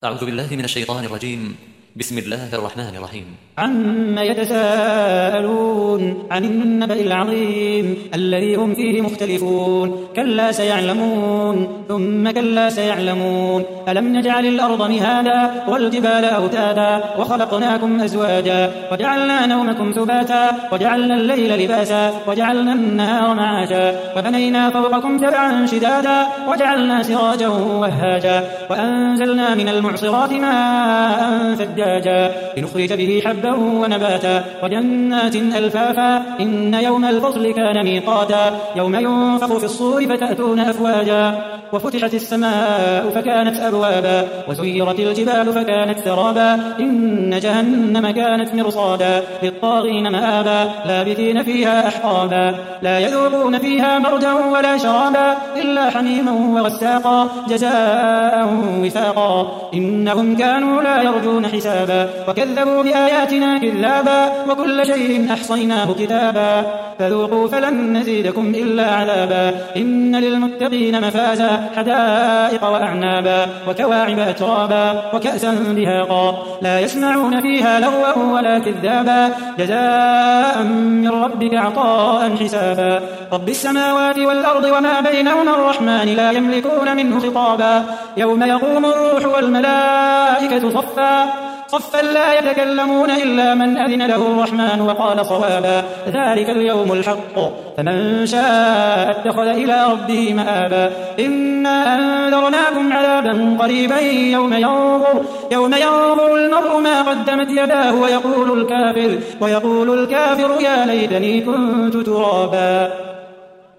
أعوذ بالله من الشيطان الرجيم. بسم الله الرحمن الرحيم. عما يتساءلون عن النبأ العظيم الذي هم فيه مختلفون كلا سيعلمون ثم كلا سيعلمون ألم نجعل الأرض مهادا والجبال أوتادا وخلقناكم أزواجا وجعلنا نومكم سباتا وجعلنا الليل لباسا وجعلنا النهار معاشا وبنينا فوقكم سبعا شدادا وجعلنا سراجا وهاجا وأنزلنا من المعصرات ماء ثجاجا لنخرج به حبا ونباتا وجنات ألفافا إن يوم الفصل كان ميقاتا يوم ينفخ في الصور فتأتون أفواجا وفتحت السماء فكانت أبوابا وسيرت الجبال فكانت سرابا إن جهنم كانت مرصادا للطاغين مآبا لابثين فيها أحقابا لا يذوقون فيها بردا ولا شرابا إلا حميما وغساقا جزاء وفاقا إنهم كانوا لا يرجون حسابا وكذبوا بآياتنا كذابا وكل شيء أحصيناه كتابا فذوقوا فلن نزيدكم إلا عذابا إن للمتقين مفازا حدائق وأعنابا وكواعب أترابا وكأسا دهاقا لا يسمعون فيها لغوا ولا كذابا جزاء من ربك عطاء حسابا رب السماوات والأرض وما بينهما الرحمن لا يملكون منه خطابا يوم يقوم الروح والملائكة صفا لا يتكلمون إلا من أذن له الرحمن وقال صوابا ذلك اليوم الحق فمن شاء اتخذ إلى ربه مآبا إنا أنذرناكم عذابا قريبا يوم ينظر المرء ما قدمت يداه ويقول الكافر يا ليتني كنت ترابا.